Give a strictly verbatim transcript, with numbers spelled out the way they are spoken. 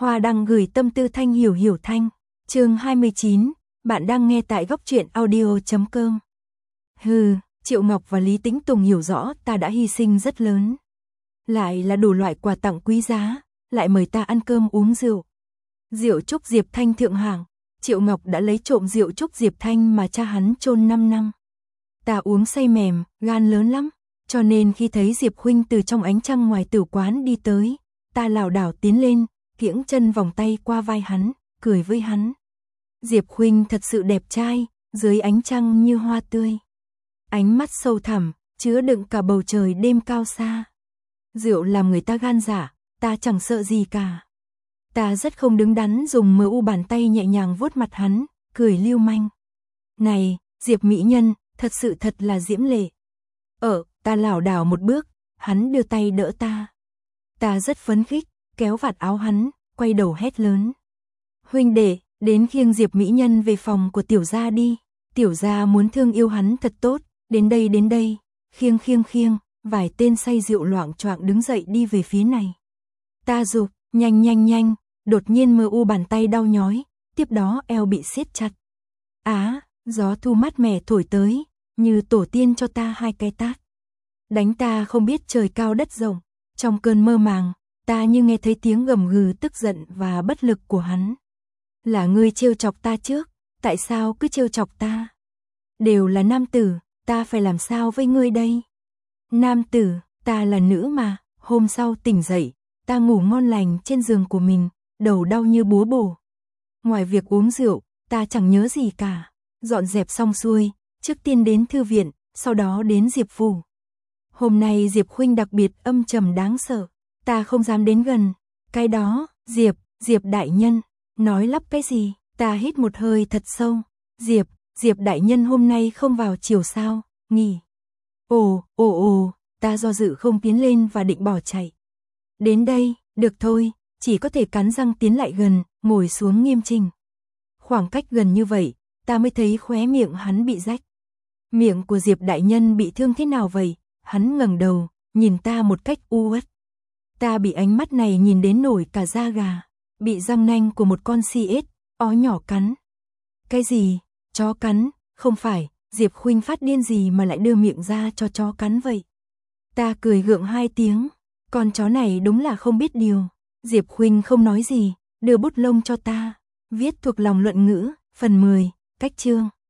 Hoa đăng gửi tâm tư thanh hiểu hiểu thanh. Chương hai mươi chín, bạn đang nghe tại góc truyện audio chấm com. Hừ, Triệu Ngọc và Lý Tĩnh Tùng hiểu rõ ta đã hy sinh rất lớn. Lại là đủ loại quà tặng quý giá, lại mời ta ăn cơm uống rượu. Rượu chúc Diệp Thanh thượng hạng, Triệu Ngọc đã lấy trộm rượu chúc Diệp Thanh mà cha hắn chôn năm năm. Ta uống say mềm, gan lớn lắm, cho nên khi thấy Diệp huynh từ trong ánh trăng ngoài tử quán đi tới, ta lảo đảo tiến lên, kiễng chân vòng tay qua vai hắn, cười với hắn. Diệp huynh thật sự đẹp trai, dưới ánh trăng như hoa tươi. Ánh mắt sâu thẳm, chứa đựng cả bầu trời đêm cao xa. Rượu làm người ta gan dạ, ta chẳng sợ gì cả. Ta rất không đứng đắn dùng mờ u bàn tay nhẹ nhàng vuốt mặt hắn, cười lưu manh. Này, Diệp mỹ nhân, thật sự thật là diễm lệ. Ở, ta lảo đảo một bước, hắn đưa tay đỡ ta. Ta rất phấn khích, kéo vạt áo hắn, quay đầu hét lớn. Huynh đệ, đến khiêng Diệp mỹ nhân về phòng của tiểu gia đi. Tiểu gia muốn thương yêu hắn thật tốt, đến đây đến đây, khiêng khiêng khiêng, vài tên say rượu loạng choạng đứng dậy đi về phía này. Ta giục, nhanh nhanh nhanh, đột nhiên mờ u bàn tay đau nhói, tiếp đó eo bị siết chặt. Á, gió thu mát mẻ thổi tới, như tổ tiên cho ta hai cái tát. Đánh ta không biết trời cao đất rộng, trong cơn mơ màng, ta như nghe thấy tiếng gầm gừ tức giận và bất lực của hắn. Là ngươi trêu chọc ta trước, tại sao cứ trêu chọc ta? Đều là nam tử, ta phải làm sao với ngươi đây? Nam tử, ta là nữ mà, hôm sau tỉnh dậy, ta ngủ ngon lành trên giường của mình, đầu đau như búa bổ. Ngoài việc uống rượu, ta chẳng nhớ gì cả. Dọn dẹp xong xuôi, trước tiên đến thư viện, sau đó đến Diệp phủ. Hôm nay Diệp huynh đặc biệt âm trầm đáng sợ, ta không dám đến gần. Cái đó, Diệp, Diệp đại nhân, nói lắp cái gì? Ta hít một hơi thật sâu. Diệp, Diệp đại nhân hôm nay không vào chiều sao, nghỉ. Ồ, ồ ồ, ta do dự không tiến lên và định bỏ chạy. Đến đây, được thôi, chỉ có thể cắn răng tiến lại gần, ngồi xuống nghiêm chỉnh. Khoảng cách gần như vậy, ta mới thấy khóe miệng hắn bị rách. Miệng của Diệp đại nhân bị thương thế nào vậy? Hắn ngẩng đầu, nhìn ta một cách u uất. Ta bị ánh mắt này nhìn đến nổi cả da gà, bị răng nanh của một con si ếch, ó nhỏ cắn. Cái gì? Chó cắn? Không phải, Diệp huynh phát điên gì mà lại đưa miệng ra cho chó cắn vậy? Ta cười gượng hai tiếng, con chó này đúng là không biết điều. Diệp huynh không nói gì, đưa bút lông cho ta, viết thuộc lòng luận ngữ, phần mười, cách chương.